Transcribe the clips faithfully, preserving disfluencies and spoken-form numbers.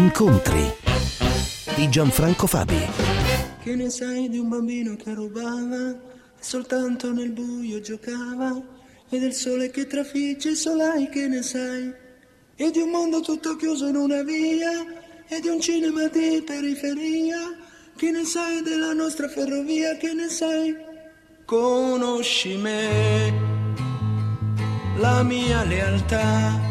Incontri di Gianfranco Fabi. Che ne sai di un bambino che rubava e soltanto nel buio giocava, e del sole che trafigge i solai, che ne sai? E di un mondo tutto chiuso in una via, e di un cinema di periferia, che ne sai della nostra ferrovia, che ne sai? Conosci me, la mia lealtà.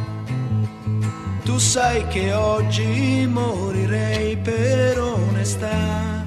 Tu sai che oggi morirei per onestà.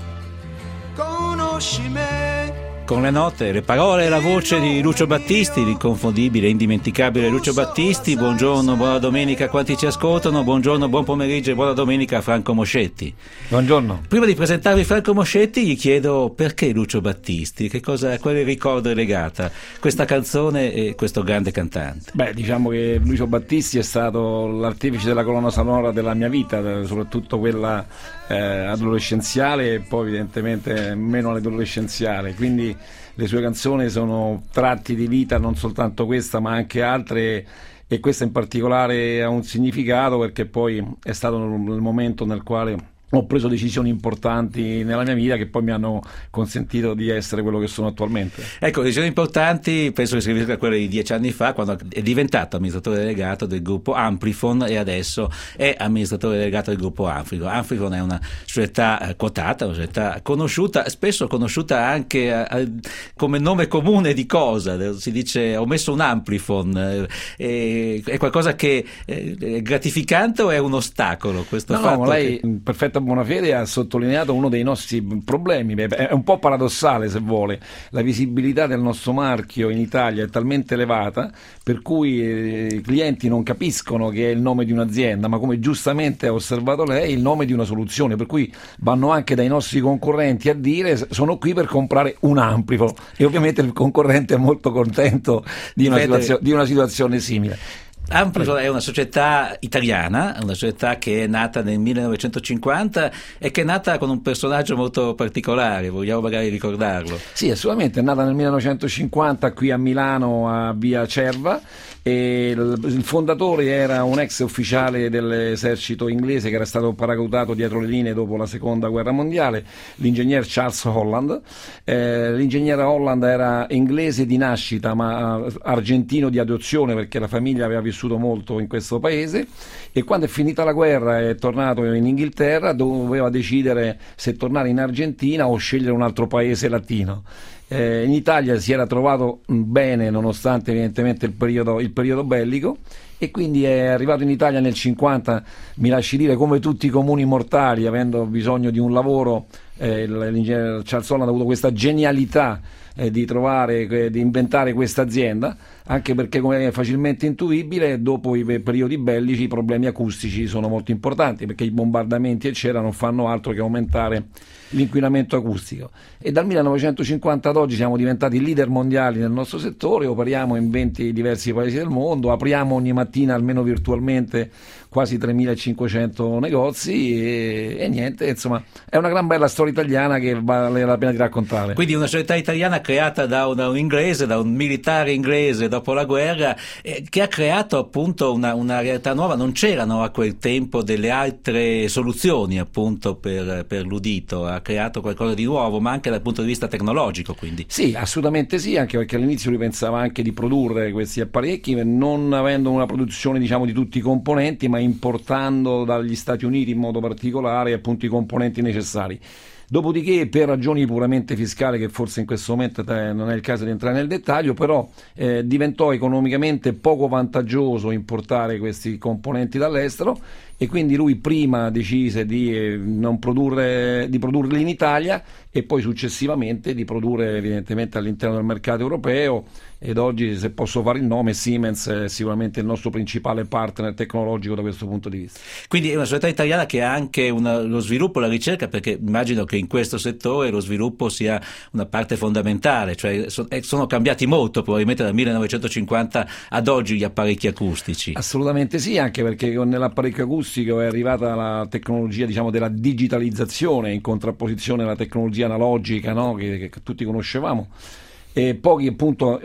Conosci me. Con le note, le parole e la voce di Lucio Battisti, l'inconfondibile, indimenticabile Lucio Battisti. Buongiorno, buona domenica a quanti ci ascoltano, buongiorno, buon pomeriggio e buona domenica a Franco Moscetti. Buongiorno. Prima di presentarvi Franco Moscetti gli chiedo perché Lucio Battisti, che cosa, a quale ricordo è legata questa canzone e questo grande cantante? Beh, diciamo che Lucio Battisti è stato l'artefice della colonna sonora della mia vita, soprattutto quella eh, adolescenziale e poi evidentemente meno adolescenziale, quindi le sue canzoni sono tratti di vita, non soltanto questa ma anche altre, e questa in particolare ha un significato perché poi è stato il momento nel quale ho preso decisioni importanti nella mia vita che poi mi hanno consentito di essere quello che sono attualmente. Ecco, decisioni importanti, penso che si riferisca a quelle di dieci anni fa, quando è diventato amministratore delegato del gruppo Amplifon e adesso è amministratore delegato del gruppo Amplifon. Amplifon è una società quotata, una società conosciuta, spesso conosciuta anche a, a, come nome comune di cosa, si dice ho messo un Amplifon, eh, è qualcosa che è gratificante o è un ostacolo questo no, fatto? No, lei che... in perfetta buona fede ha sottolineato uno dei nostri problemi, è un po' paradossale se vuole, la visibilità del nostro marchio in Italia è talmente elevata per cui eh, i clienti non capiscono che è il nome di un'azienda, ma come giustamente ha osservato lei, il nome di una soluzione, per cui vanno anche dai nostri concorrenti a dire sono qui per comprare un Amplifon, e ovviamente il concorrente è molto contento di una, situazio- di una situazione simile. Amplifon è una società italiana, una società che è nata nel millenovecentocinquanta e che è nata con un personaggio molto particolare, vogliamo magari ricordarlo? Sì, assolutamente, è nata nel millenovecentocinquanta qui a Milano a via Cerva, e il fondatore era un ex ufficiale dell'esercito inglese che era stato paracadutato dietro le linee dopo la seconda guerra mondiale, l'ingegner Charles Holland. Eh, l'ingegnere Holland era inglese di nascita ma argentino di adozione perché la famiglia aveva vissuto molto in questo paese, e quando è finita la guerra è tornato in Inghilterra, doveva decidere se tornare in Argentina o scegliere un altro paese latino. Eh, in Italia si era trovato bene nonostante evidentemente il periodo, il periodo bellico, e quindi è arrivato in Italia nel cinquanta, mi lasci dire come tutti i comuni mortali, avendo bisogno di un lavoro. Eh, l'ingegnere Charles Holland ha avuto questa genialità eh, di trovare, eh, di inventare questa azienda, anche perché, come è facilmente intuibile, dopo i periodi bellici i problemi acustici sono molto importanti, perché i bombardamenti eccetera non fanno altro che aumentare l'inquinamento acustico, e dal millenovecentocinquanta ad oggi siamo diventati leader mondiali nel nostro settore, operiamo in venti diversi paesi del mondo, apriamo ogni mattina almeno virtualmente quasi tremilacinquecento negozi e, e niente, insomma è una gran bella storia italiana che vale la pena di raccontare. Quindi una società italiana creata da un, da un inglese, da un militare inglese dopo la guerra, eh, che ha creato appunto una, una realtà nuova. Non c'erano a quel tempo delle altre soluzioni appunto per, per l'udito, ha creato qualcosa di nuovo, ma anche dal punto di vista tecnologico, quindi. Sì, assolutamente sì, anche perché all'inizio lui pensava anche di produrre questi apparecchi non avendo una produzione diciamo di tutti i componenti, ma importando dagli Stati Uniti in modo particolare appunto i componenti necessari. Dopodiché, per ragioni puramente fiscali, che forse in questo momento non è il caso di entrare nel dettaglio, però eh, diventò economicamente poco vantaggioso importare questi componenti dall'estero, e quindi lui prima decise di eh, non produrre, di produrli in Italia, e poi successivamente di produrre evidentemente all'interno del mercato europeo, ed oggi, se posso fare il nome, Siemens è sicuramente il nostro principale partner tecnologico da questo punto di vista. Quindi è una società italiana che ha anche una, lo sviluppo, la ricerca, perché immagino che in questo settore lo sviluppo sia una parte fondamentale, cioè so, eh, sono cambiati molto probabilmente dal millenovecentocinquanta ad oggi gli apparecchi acustici. Assolutamente sì, anche perché nell'apparecchio acustico è arrivata la tecnologia diciamo della digitalizzazione in contrapposizione alla tecnologia analogica, no? che, che tutti conoscevamo. e pochi appunto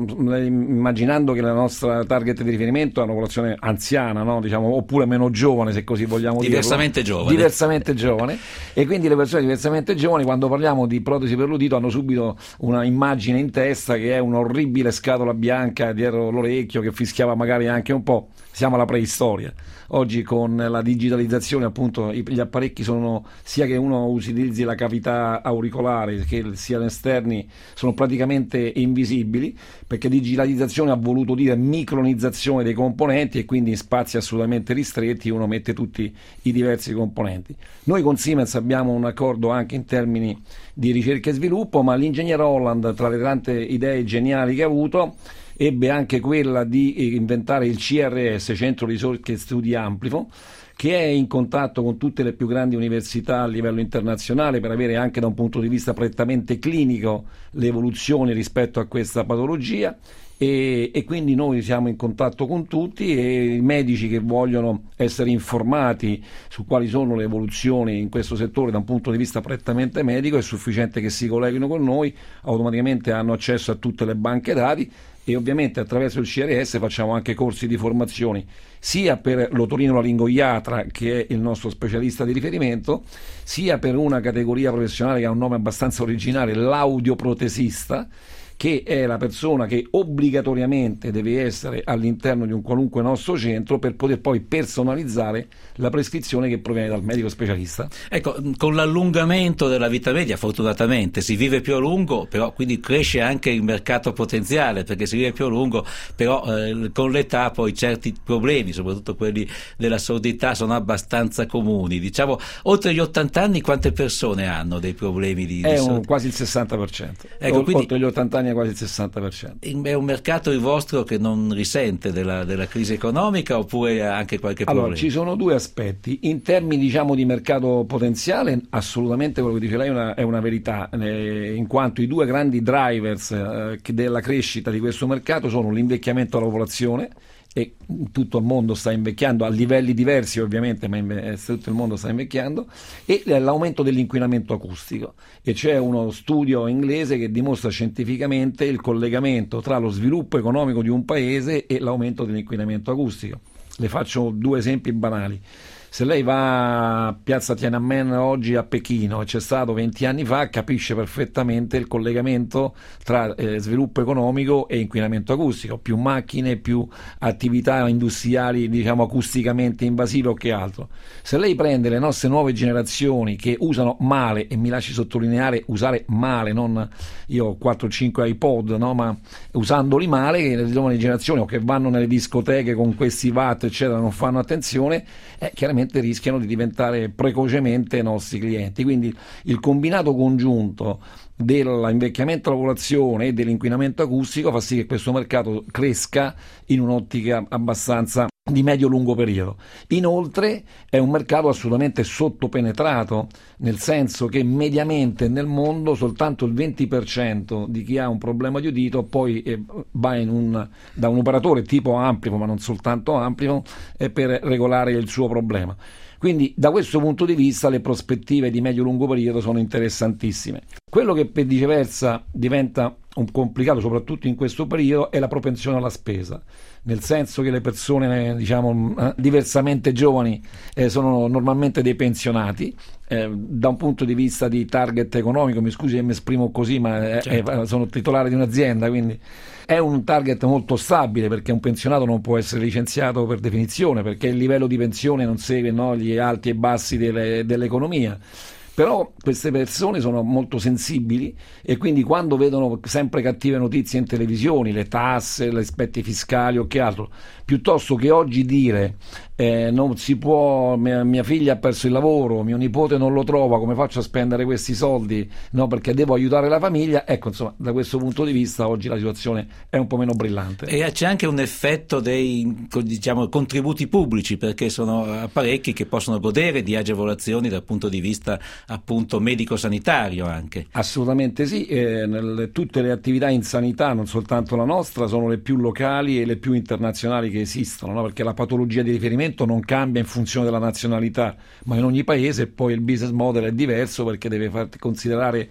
immaginando che la nostra target di riferimento è una popolazione anziana, no? Diciamo, oppure meno giovane, se così vogliamo dire, diversamente dirlo. giovane diversamente giovane e quindi le persone diversamente giovani, quando parliamo di protesi per l'udito, hanno subito una immagine in testa che è un'orribile scatola bianca dietro l'orecchio che fischiava magari anche un po'. Siamo alla preistoria. Oggi con la digitalizzazione appunto gli apparecchi sono, sia che uno utilizzi la cavità auricolare che siano esterni, sono praticamente invisibili, perché digitalizzazione ha voluto dire micronizzazione dei componenti e quindi in spazi assolutamente ristretti uno mette tutti i diversi componenti. Noi con Siemens abbiamo un accordo anche in termini di ricerca e sviluppo, ma l'ingegnere Holland, tra le tante idee geniali che ha avuto, ebbe anche quella di inventare il C R S, Centro Ricerche e Studi Amplifon, che è in contatto con tutte le più grandi università a livello internazionale per avere anche da un punto di vista prettamente clinico le evoluzioni rispetto a questa patologia. E, e quindi noi siamo in contatto con tutti, e i medici che vogliono essere informati su quali sono le evoluzioni in questo settore da un punto di vista prettamente medico è sufficiente che si colleghino con noi, automaticamente hanno accesso a tutte le banche dati e ovviamente attraverso il C R S facciamo anche corsi di formazione sia per l'otorinolaringoiatra, che è il nostro specialista di riferimento, sia per una categoria professionale che ha un nome abbastanza originale, l'audioprotesista, che è la persona che obbligatoriamente deve essere all'interno di un qualunque nostro centro per poter poi personalizzare la prescrizione che proviene dal medico specialista. Ecco, con l'allungamento della vita media fortunatamente si vive più a lungo, però quindi cresce anche il mercato potenziale, perché si vive più a lungo, però eh, con l'età poi certi problemi, soprattutto quelli della sordità, sono abbastanza comuni. Diciamo, oltre gli ottanta anni quante persone hanno dei problemi di, è di un, quasi il sessanta per cento. Ecco, quindi, oltre gli ottanta anni è quasi il sessanta per cento. È un mercato il vostro che non risente della, della crisi economica, oppure anche qualche problema? Allora, ci sono due aspetti. In termini, diciamo, di mercato potenziale, assolutamente quello che dice lei è una, è una verità, eh, in quanto i due grandi drivers eh, della crescita di questo mercato sono l'invecchiamento della popolazione, e tutto il mondo sta invecchiando a livelli diversi ovviamente, ma inve- tutto il mondo sta invecchiando, e l'aumento dell'inquinamento acustico. E c'è uno studio inglese che dimostra scientificamente il collegamento tra lo sviluppo economico di un paese e l'aumento dell'inquinamento acustico. Le faccio due esempi banali. Se lei va a Piazza Tiananmen oggi a Pechino, e c'è stato venti anni fa, capisce perfettamente il collegamento tra eh, sviluppo economico e inquinamento acustico, più macchine, più attività industriali, diciamo, acusticamente invasive o che altro. Se lei prende le nostre nuove generazioni che usano male, e mi lasci sottolineare usare male, non io ho quattro o cinque iPod, no, ma usandoli male, che le giovani generazioni o che vanno nelle discoteche con questi watt eccetera non fanno attenzione, eh, chiaramente rischiano di diventare precocemente nostri clienti. Quindi il combinato congiunto dell'invecchiamento della popolazione e dell'inquinamento acustico fa sì che questo mercato cresca in un'ottica abbastanza di medio-lungo periodo. Inoltre è un mercato assolutamente sottopenetrato, nel senso che mediamente nel mondo soltanto il venti per cento di chi ha un problema di udito poi eh, va in un, da un operatore tipo Amplifon, ma non soltanto Amplifon, eh, per regolare il suo problema. Quindi da questo punto di vista le prospettive di medio-lungo periodo sono interessantissime. Quello che per viceversa diventa un complicato soprattutto in questo periodo è la propensione alla spesa, nel senso che le persone, diciamo, eh, diversamente giovani eh, sono normalmente dei pensionati. Eh, da un punto di vista di target economico, mi scusi se mi esprimo così, ma eh, certo. eh, sono titolare di un'azienda, quindi è un target molto stabile, perché un pensionato non può essere licenziato per definizione, perché il livello di pensione non segue, no, gli alti e bassi delle, dell'economia. Però queste persone sono molto sensibili e quindi quando vedono sempre cattive notizie in televisione, le tasse, gli aspetti fiscali o che altro, piuttosto che oggi dire eh, non si può, mia, mia figlia ha perso il lavoro, mio nipote non lo trova, come faccio a spendere questi soldi? No, perché devo aiutare la famiglia. Ecco, insomma, da questo punto di vista oggi la situazione è un po' meno brillante. E c'è anche un effetto dei, diciamo, contributi pubblici, perché sono apparecchi che possono godere di agevolazioni dal punto di vista appunto medico-sanitario anche. Assolutamente sì, eh, nel, tutte le attività in sanità, non soltanto la nostra, sono le più locali e le più internazionali che esistono, no? Perché la patologia di riferimento non cambia in funzione della nazionalità, ma in ogni paese poi il business model è diverso, perché deve far considerare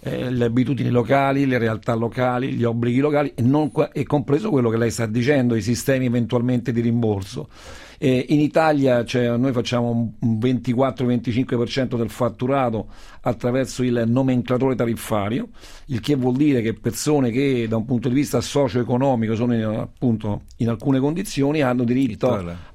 eh, le abitudini locali, le realtà locali, gli obblighi locali e, non, e compreso quello che lei sta dicendo, i sistemi eventualmente di rimborso. Eh, in Italia cioè, noi facciamo un ventiquattro venticinque per cento del fatturato attraverso il nomenclatore tariffario, il che vuol dire che persone che da un punto di vista socio-economico sono in, appunto in alcune condizioni hanno diritto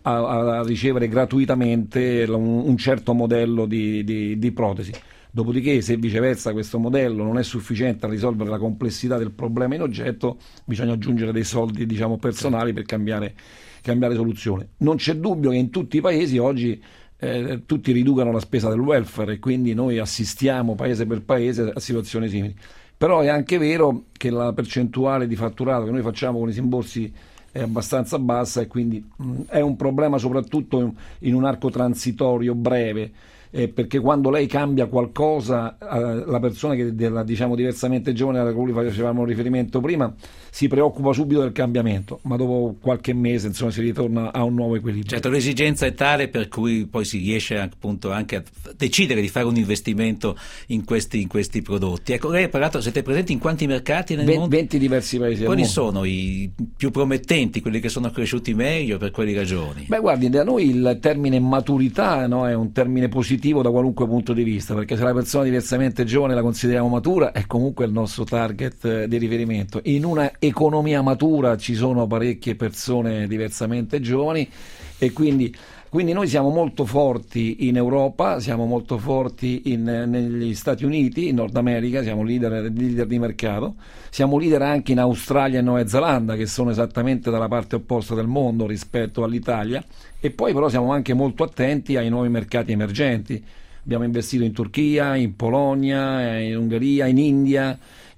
a, a ricevere gratuitamente un, un certo modello di, di, di protesi. Dopodiché, se viceversa questo modello non è sufficiente a risolvere la complessità del problema in oggetto, bisogna aggiungere dei soldi, diciamo, personali per cambiare cambiare soluzione. Non c'è dubbio che in tutti i paesi oggi eh, tutti riducano la spesa del welfare e quindi noi assistiamo paese per paese a situazioni simili. Però è anche vero che la percentuale di fatturato che noi facciamo con i rimborsi è abbastanza bassa e quindi mh, è un problema soprattutto in, in un arco transitorio breve. Eh, perché quando lei cambia qualcosa, eh, la persona che della, diciamo diversamente giovane alla quale facevamo riferimento prima si preoccupa subito del cambiamento, ma dopo qualche mese insomma si ritorna a un nuovo equilibrio. Certo, l'esigenza è tale per cui poi si riesce appunto anche a decidere di fare un investimento in questi, in questi prodotti. Ecco, lei ha parlato, siete presenti in quanti mercati nel mondo? venti diversi paesi. Quali sono i più promettenti, quelli che sono cresciuti meglio per quali ragioni? Beh, guardi, da noi il termine maturità, no, è un termine positivo da qualunque punto di vista, perché se la persona diversamente giovane la consideriamo matura è comunque il nostro target eh, di riferimento. In una economia matura ci sono parecchie persone diversamente giovani e quindi, quindi noi siamo molto forti in Europa, siamo molto forti in, negli Stati Uniti, in Nord America, siamo leader, leader di mercato, siamo leader anche in Australia e Nuova Zelanda, che sono esattamente dalla parte opposta del mondo rispetto all'Italia, e poi però siamo anche molto attenti ai nuovi mercati emergenti. Abbiamo investito in Turchia, in Polonia, in Ungheria, in India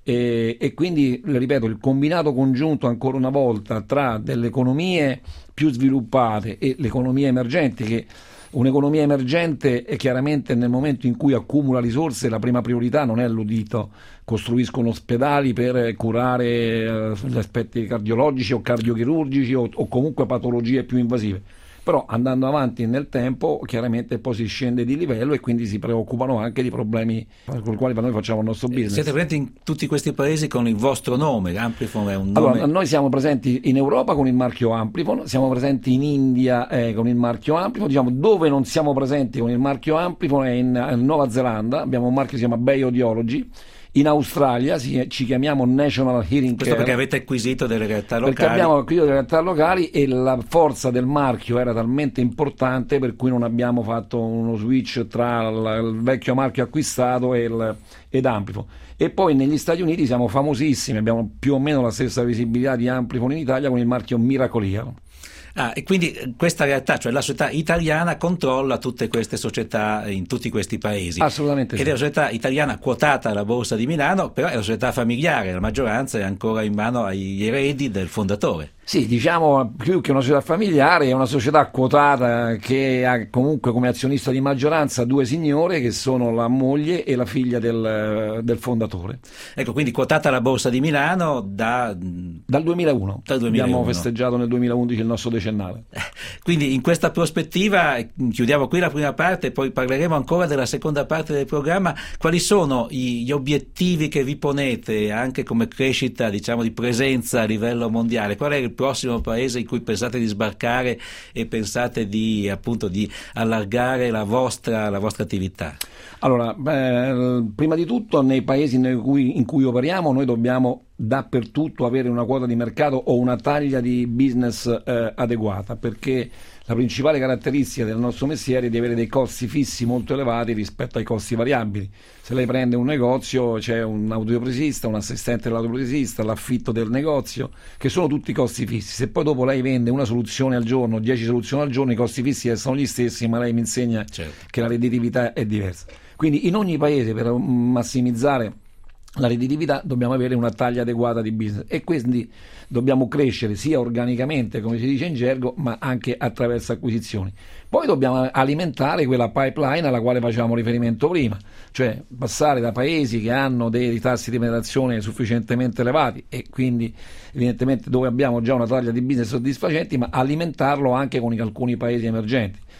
e, e quindi, le ripeto, il combinato congiunto ancora una volta tra delle economie più sviluppate e le economie emergenti, che un'economia emergente è chiaramente nel momento in cui accumula risorse la prima priorità non è l'udito, costruiscono ospedali per curare eh, gli aspetti cardiologici o cardiochirurgici o, o comunque patologie più invasive. Però andando avanti nel tempo chiaramente poi si scende di livello e quindi si preoccupano anche di problemi con i quali noi facciamo il nostro business. Siete presenti in tutti questi paesi con il vostro nome, Amplifon è un nome... Allora, noi siamo presenti in Europa con il marchio Amplifon, siamo presenti in India eh, con il marchio Amplifon, diciamo dove non siamo presenti con il marchio Amplifon è in, in Nuova Zelanda, abbiamo un marchio che si chiama Bioaudiology. In Australia si, ci chiamiamo National Hearing Care. Questo perché avete acquisito delle realtà locali. Perché abbiamo acquisito delle realtà locali e la forza del marchio era talmente importante per cui non abbiamo fatto uno switch tra il, il vecchio marchio acquistato e il, ed Amplifon. E poi negli Stati Uniti siamo famosissimi, abbiamo più o meno la stessa visibilità di Amplifon in Italia con il marchio Miracle-Ear. Ah, e quindi questa realtà, cioè la società italiana, controlla tutte queste società in tutti questi paesi. Assolutamente. Ed sì. è una società italiana quotata alla Borsa di Milano, però è una società familiare, la maggioranza è ancora in mano agli eredi del fondatore. Sì, diciamo più che una società familiare, è una società quotata che ha comunque come azionista di maggioranza due signore che sono la moglie e la figlia del, del fondatore. Ecco, quindi quotata alla Borsa di Milano da... dal duemilauno. Dal duemilauno. Abbiamo festeggiato nel duemilaundici il nostro decennale. Quindi in questa prospettiva chiudiamo qui la prima parte e poi parleremo ancora della seconda parte del programma. Quali sono gli obiettivi che vi ponete anche come crescita, diciamo, di presenza a livello mondiale? Qual è il prossimo paese in cui pensate di sbarcare e pensate di appunto di allargare la vostra, la vostra attività? Allora, beh, prima di tutto nei paesi in cui, in cui operiamo noi dobbiamo dappertutto avere una quota di mercato o una taglia di business eh, adeguata, perché la principale caratteristica del nostro mestiere è di avere dei costi fissi molto elevati rispetto ai costi variabili. Se lei prende un negozio c'è un audiopresista, un assistente dell'audiopresista, l'affitto del negozio, che sono tutti costi fissi. Se poi dopo lei vende una soluzione al giorno, dieci soluzioni al giorno, i costi fissi sono gli stessi, ma lei mi insegna certo. che la redditività è diversa. Quindi in ogni paese, per massimizzare la redditività, dobbiamo avere una taglia adeguata di business e quindi dobbiamo crescere sia organicamente, come si dice in gergo, ma anche attraverso acquisizioni. Poi dobbiamo alimentare quella pipeline alla quale facevamo riferimento prima, cioè passare da paesi che hanno dei tassi di penetrazione sufficientemente elevati e quindi evidentemente dove abbiamo già una taglia di business soddisfacenti, ma alimentarlo anche con alcuni paesi emergenti.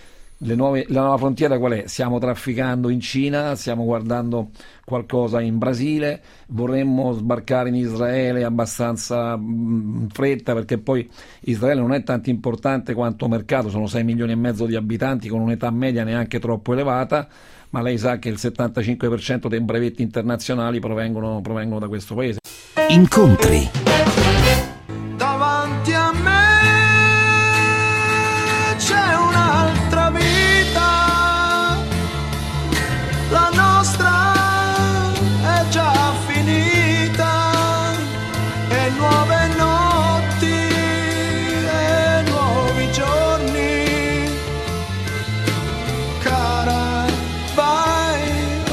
Le nuove, la nuova frontiera qual è? Stiamo trafficando in Cina, stiamo guardando qualcosa in Brasile, vorremmo sbarcare in Israele abbastanza in fretta, perché poi Israele non è tanto importante quanto mercato, sono sei milioni e mezzo di abitanti con un'età media neanche troppo elevata, ma lei sa che il settantacinque per cento dei brevetti internazionali provengono, provengono da questo paese. Incontri. Davanti a me c'è un'altra vita, la nostra è già finita, e nuove notti e nuovi giorni, cara, vai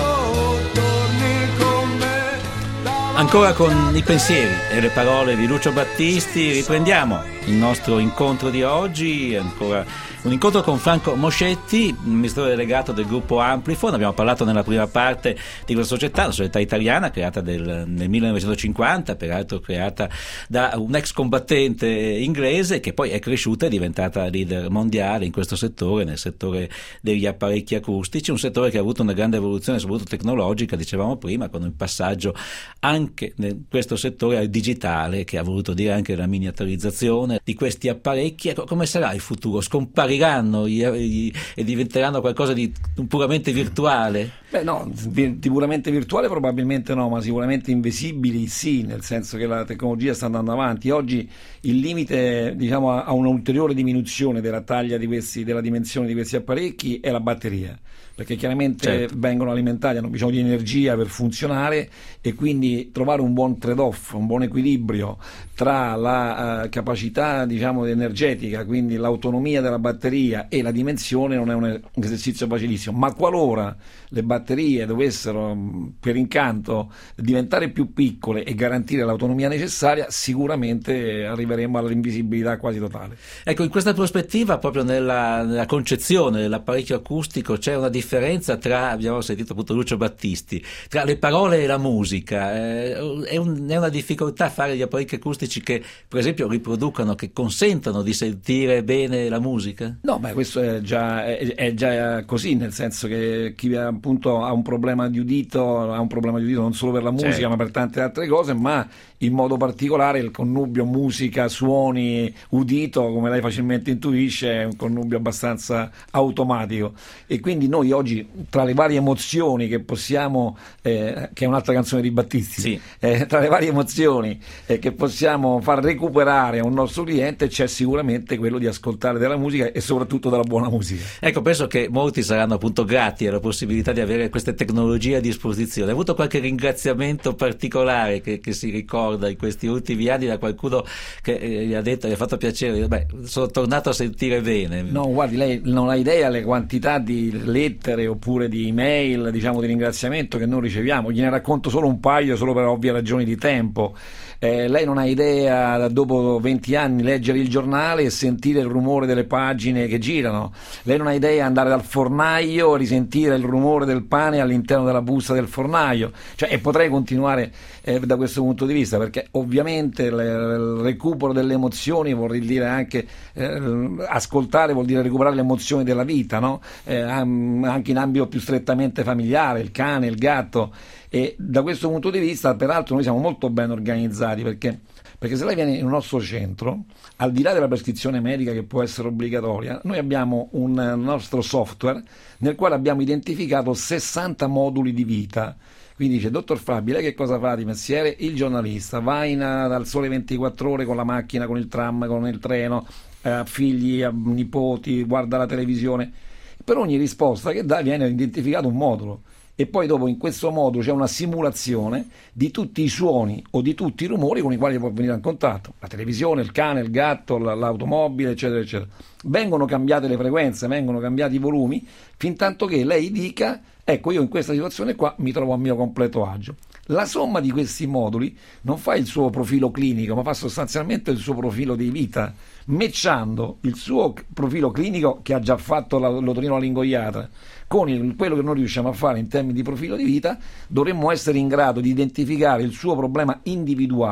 o torni con me. Ancora con i pensieri e le parole di Lucio Battisti riprendiamo il nostro incontro di oggi, ancora un incontro con Franco Moscetti, amministratore delegato del gruppo Amplifon. Abbiamo parlato nella prima parte di questa società, una società italiana creata del, nel millenovecentocinquanta, peraltro creata da un ex combattente inglese che poi è cresciuta e è diventata leader mondiale in questo settore, nel settore degli apparecchi acustici, un settore che ha avuto una grande evoluzione soprattutto tecnologica, dicevamo prima, con il passaggio anche in questo settore al digitale, che ha voluto dire anche la miniaturizzazione di questi apparecchi. Ecco, come sarà il futuro? Scompariranno gli, gli, e diventeranno qualcosa di puramente virtuale? Beh no, di puramente virtuale probabilmente no, ma sicuramente invisibili sì, nel senso che la tecnologia sta andando avanti. Oggi il limite, diciamo, a un'ulteriore diminuzione della taglia di questi, della dimensione di questi apparecchi è la batteria, perché chiaramente certo. vengono alimentati, hanno bisogno di energia per funzionare, e quindi trovare un buon trade-off, un buon equilibrio tra la uh, capacità, diciamo, energetica, quindi l'autonomia della batteria, e la dimensione non è un, un esercizio facilissimo. Ma qualora le batterie dovessero per incanto diventare più piccole e garantire l'autonomia necessaria, sicuramente arriveremo all'invisibilità quasi totale. Ecco, in questa prospettiva, proprio nella, nella concezione dell'apparecchio acustico, c'è una differenza tra, abbiamo sentito appunto Lucio Battisti, tra le parole e la musica. Eh, è, un, è una difficoltà fare gli apparecchi acustici che, per esempio, riproducano, che consentano di sentire bene la musica? No, beh, questo è già, è, è già così, nel senso che chi appunto ha un problema di udito ha un problema di udito non solo per la musica, certo. ma per tante altre cose, ma in modo particolare il connubio musica, suoni, udito, come lei facilmente intuisce, è un connubio abbastanza automatico, e quindi noi oggi, tra le varie emozioni che possiamo, eh, che è un'altra canzone di Battisti, sì. eh, tra le varie emozioni eh, che possiamo far recuperare a un nostro cliente, c'è sicuramente quello di ascoltare della musica, e soprattutto della buona musica. Ecco, penso che molti saranno appunto grati alla possibilità di avere queste tecnologie a disposizione. Ha avuto qualche ringraziamento particolare che, che si ricorda in questi ultimi anni da qualcuno che eh, gli ha detto, gli ha fatto piacere, beh, sono tornato a sentire bene? No, guardi, lei non ha idea le quantità di lettere oppure di email, diciamo, di ringraziamento che noi riceviamo. Gliene racconto solo un paio, solo per ovvie ragioni di tempo. Eh, lei non ha idea, dopo venti anni, leggere il giornale e sentire il rumore delle pagine che girano. Lei non ha idea andare dal fornaio e risentire il rumore del pane all'interno della busta del fornaio. Cioè, e potrei continuare eh, da questo punto di vista, perché ovviamente le, il recupero delle emozioni vuol dire anche eh, ascoltare, vuol dire recuperare le emozioni della vita, no? Eh, anche in ambito più strettamente familiare, il cane, il gatto. E da questo punto di vista, peraltro, noi siamo molto ben organizzati, perché, perché se lei viene in un nostro centro, al di là della prescrizione medica che può essere obbligatoria, noi abbiamo un nostro software nel quale abbiamo identificato sessanta moduli di vita. Quindi dice: dottor Fabi, lei che cosa fa di mestiere? Il giornalista, va in, dal Sole ventiquattro Ore con la macchina, con il tram, con il treno, ha eh, figli, ha nipoti, guarda la televisione. Per ogni risposta che dà viene identificato un modulo, e poi dopo in questo modo c'è una simulazione di tutti i suoni o di tutti i rumori con i quali può venire in contatto: la televisione, il cane, il gatto, l'automobile, eccetera eccetera. Vengono cambiate le frequenze, vengono cambiati i volumi, fin tanto che lei dica: ecco, io in questa situazione qua mi trovo a mio completo agio. La somma di questi moduli non fa il suo profilo clinico, ma fa sostanzialmente il suo profilo di vita, matchando il suo profilo clinico, che ha già fatto l'otorinolaringoiatra, con il, quello che noi riusciamo a fare in termini di profilo di vita. Dovremmo essere in grado di identificare il suo problema individuale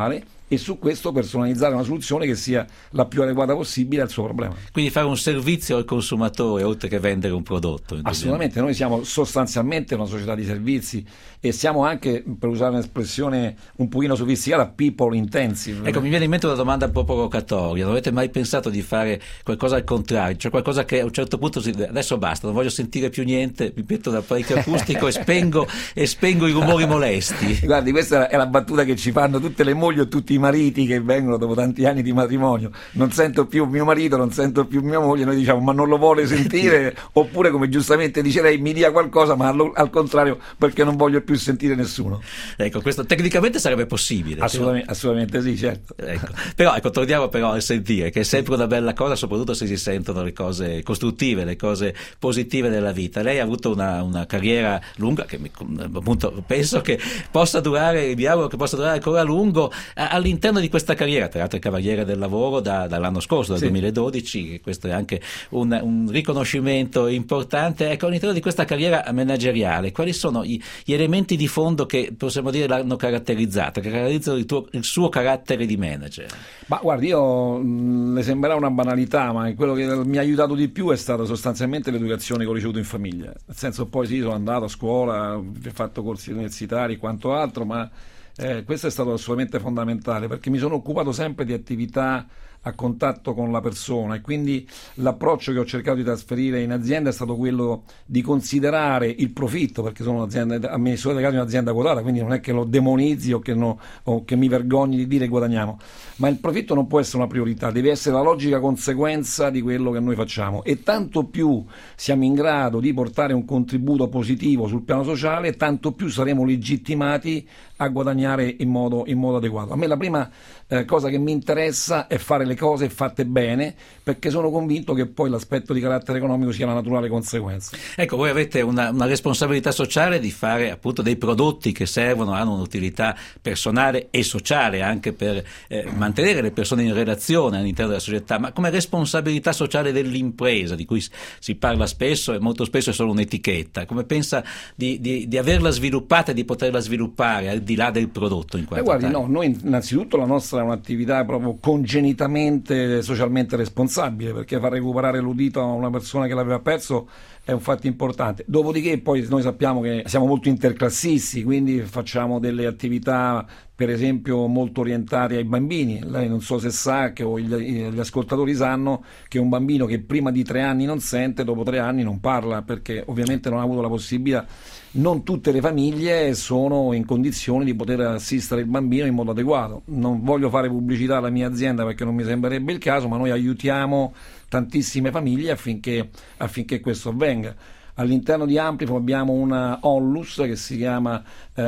e su questo personalizzare una soluzione che sia la più adeguata possibile al suo problema. Quindi fare un servizio al consumatore oltre che vendere un prodotto. Assolutamente, noi siamo sostanzialmente una società di servizi e siamo anche, per usare un'espressione un pochino sofisticata, people intensive. Ecco, mi viene in mente una domanda un po' provocatoria: non avete mai pensato di fare qualcosa al contrario, cioè qualcosa che a un certo punto si, adesso basta, non voglio sentire più niente, mi metto l'apparecchio acustico e spengo e spengo i rumori molesti? Guardi, questa è la battuta che ci fanno tutte le mogli o tutti i mariti che vengono dopo tanti anni di matrimonio: non sento più mio marito, non sento più mia moglie. Noi diciamo: ma non lo vuole sentire? Oppure, come giustamente dice lei, mi dia qualcosa, ma al, al contrario, perché non voglio più sentire nessuno. Ecco, questo tecnicamente sarebbe possibile. Assolutamente, assolutamente sì, certo. Ecco. Però ecco, torniamo però a sentire, che è sempre una bella cosa, soprattutto se si sentono le cose costruttive, le cose positive della vita. Lei ha avuto una, una carriera lunga che mi, appunto penso che possa durare, mi auguro che possa durare ancora a lungo. All'interno di questa carriera, tra l'altro è cavaliere del lavoro da, dall'anno scorso, dal sì. duemiladodici, questo è anche un, un riconoscimento importante. Ecco, all'interno di questa carriera manageriale, quali sono i, gli elementi di fondo che possiamo dire l'hanno caratterizzata, che caratterizzano il, tuo, il suo carattere di manager? Ma guardi, io mh, le sembrerà una banalità, ma quello che mi ha aiutato di più è stata sostanzialmente l'educazione che ho ricevuto in famiglia. Nel senso, poi sì, sono andato a scuola, ho fatto corsi universitari e quanto altro, ma eh, questo è stato assolutamente fondamentale, perché mi sono occupato sempre di attività a contatto con la persona, e quindi l'approccio che ho cercato di trasferire in azienda è stato quello di considerare il profitto, perché sono un'azienda, amministratore delegato di un'azienda quotata, quindi non è che lo demonizzi o che, no, o che mi vergogni di dire guadagniamo, ma il profitto non può essere una priorità, deve essere la logica conseguenza di quello che noi facciamo, e tanto più siamo in grado di portare un contributo positivo sul piano sociale, tanto più saremo legittimati a guadagnare in modo, in modo adeguato. A me la prima eh, cosa che mi interessa è fare le cose fatte bene, perché sono convinto che poi l'aspetto di carattere economico sia la naturale conseguenza. Ecco, voi avete una, una responsabilità sociale di fare appunto dei prodotti che servono, hanno un'utilità personale e sociale anche per eh, mantenere le persone in relazione all'interno della società, ma come responsabilità sociale dell'impresa, di cui si parla spesso e molto spesso è solo un'etichetta, come pensa di, di, di averla sviluppata e di poterla sviluppare al di là del prodotto in quanto eh, guardi, no, noi innanzitutto la nostra è un'attività proprio congenitamente socialmente responsabile, perché far recuperare l'udito a una persona che l'aveva perso è un fatto importante. Dopodiché poi noi sappiamo che siamo molto interclassisti, quindi facciamo delle attività per esempio molto orientate ai bambini. Lei non so se sa, che o gli, gli ascoltatori sanno, che un bambino che prima di tre anni non sente, dopo tre anni non parla, perché ovviamente non ha avuto la possibilità. Non tutte le famiglie sono in condizione di poter assistere il bambino in modo adeguato. Non voglio fare pubblicità alla mia azienda perché non mi sembrerebbe il caso, ma noi aiutiamo tantissime famiglie affinché, affinché questo avvenga. All'interno di Amplifon abbiamo una Onlus che si chiama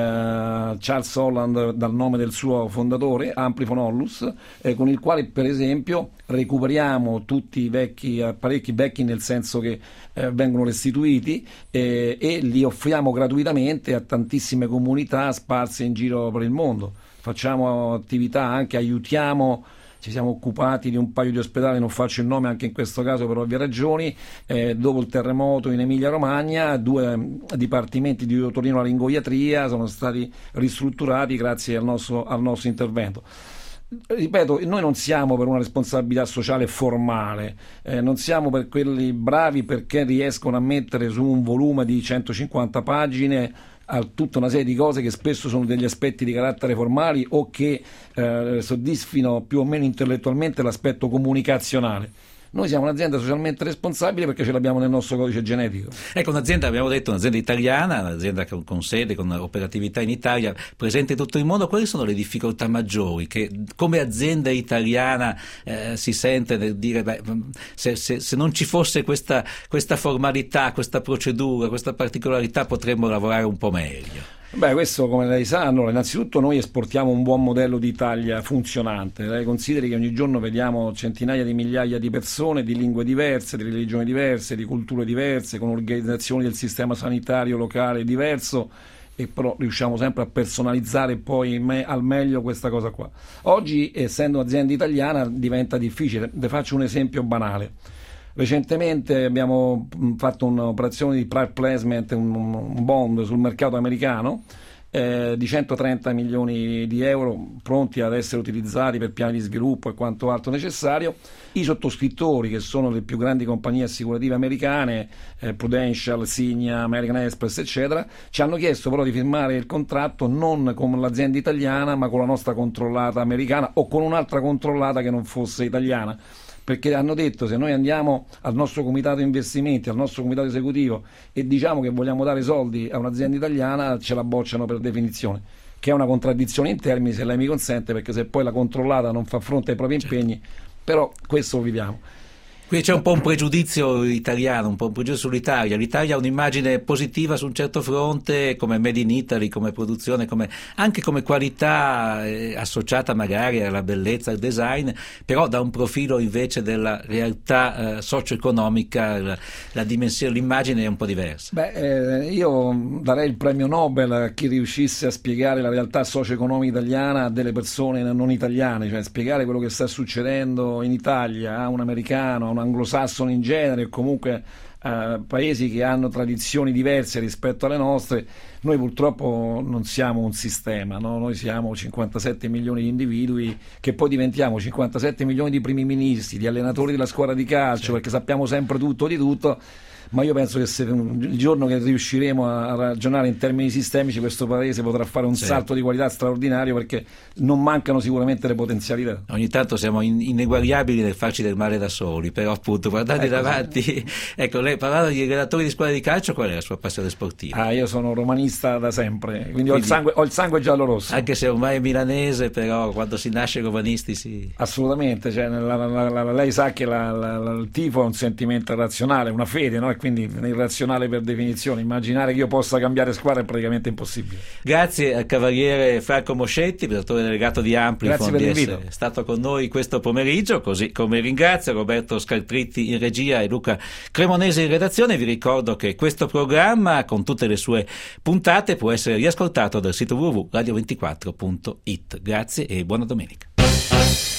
eh, Charles Holland, dal nome del suo fondatore, Amplifon Onlus, eh, con il quale per esempio recuperiamo tutti i vecchi apparecchi, vecchi nel senso che eh, vengono restituiti eh, e li offriamo gratuitamente a tantissime comunità sparse in giro per il mondo. Facciamo attività anche, aiutiamo. Ci siamo occupati di un paio di ospedali, non faccio il nome anche in questo caso per ovvie ragioni, eh, dopo il terremoto in Emilia Romagna due dipartimenti di otorinolaringoiatria sono stati ristrutturati grazie al nostro, al nostro intervento. Ripeto, noi non siamo per una responsabilità sociale formale, eh, non siamo per quelli bravi perché riescono a mettere su un volume di centocinquanta pagine a tutta una serie di cose che spesso sono degli aspetti di carattere formali o che eh, soddisfino più o meno intellettualmente l'aspetto comunicazionale. Noi siamo un'azienda socialmente responsabile perché ce l'abbiamo nel nostro codice genetico. Ecco, un'azienda, abbiamo detto, un'azienda italiana, un'azienda con, con sede, con operatività in Italia, presente in tutto il mondo. Quali sono le difficoltà maggiori che come azienda italiana eh, si sente nel dire beh, se, se, se non ci fosse questa, questa formalità, questa procedura, questa particolarità potremmo lavorare un po' meglio? Beh, questo come lei sa, allora, innanzitutto noi esportiamo un buon modello di Italia funzionante. Lei consideri che ogni giorno vediamo centinaia di migliaia di persone di lingue diverse, di religioni diverse, di culture diverse, con organizzazioni del sistema sanitario locale diverso, e però riusciamo sempre a personalizzare poi me, al meglio questa cosa qua. Oggi, essendo azienda italiana, diventa difficile. Le faccio un esempio banale. Recentemente abbiamo fatto un'operazione di private placement, un, un bond sul mercato americano, eh, di centotrenta milioni di euro pronti ad essere utilizzati per piani di sviluppo e quanto altro necessario. I sottoscrittori, che sono le più grandi compagnie assicurative americane, eh, Prudential, Signa, American Express eccetera, ci hanno chiesto però di firmare il contratto non con l'azienda italiana ma con la nostra controllata americana o con un'altra controllata che non fosse italiana, perché hanno detto: se noi andiamo al nostro comitato investimenti, al nostro comitato esecutivo e diciamo che vogliamo dare soldi a un'azienda italiana, ce la bocciano per definizione, che è una contraddizione in termini, se lei mi consente, perché se poi la controllata non fa fronte ai propri impegni, però questo lo viviamo. Qui c'è un po' un pregiudizio italiano, un po' un pregiudizio sull'Italia. L'Italia ha un'immagine positiva su un certo fronte, come Made in Italy, come produzione, come, anche come qualità eh, associata magari alla bellezza, al design, però da un profilo invece della realtà eh, socio-economica, la, la dimensione, l'immagine è un po' diversa. Beh, eh, io darei il premio Nobel a chi riuscisse a spiegare la realtà socio-economica italiana a delle persone non italiane, cioè spiegare quello che sta succedendo in Italia a un americano, a un anglosassone in genere, o comunque eh, paesi che hanno tradizioni diverse rispetto alle nostre. Noi purtroppo non siamo un sistema, no? Noi siamo cinquantasette milioni di individui che poi diventiamo cinquantasette milioni di primi ministri, di allenatori della squadra di calcio, sì, perché sappiamo sempre tutto di tutto. Ma io penso che se il giorno che riusciremo a ragionare in termini sistemici, questo paese potrà fare un certo. salto di qualità straordinario, perché non mancano sicuramente le potenzialità. Ogni tanto siamo in, ineguagliabili nel farci del male da soli, però appunto guardate ecco, davanti sì. Ecco, lei parlava di relatori di squadra di calcio, qual è la sua passione sportiva? Ah, io sono romanista da sempre, quindi, quindi ho, il sangue, ho il sangue giallo-rosso. Anche se ormai è milanese, però quando si nasce romanisti si... Assolutamente, cioè, la, la, la, la, lei sa che la, la, la, il tifo è un sentimento razionale, una fede, no? E quindi irrazionale per definizione. Immaginare che io possa cambiare squadra è praticamente impossibile. Grazie al cavaliere Franco Moscetti, direttore delegato di Amplifon, di essere stato con noi questo pomeriggio, così come ringrazio Roberto Scaltritti in regia e Luca Cremonese in redazione. Vi ricordo che questo programma con tutte le sue puntate può essere riascoltato dal sito w w w punto radio ventiquattro punto it. Grazie e buona domenica.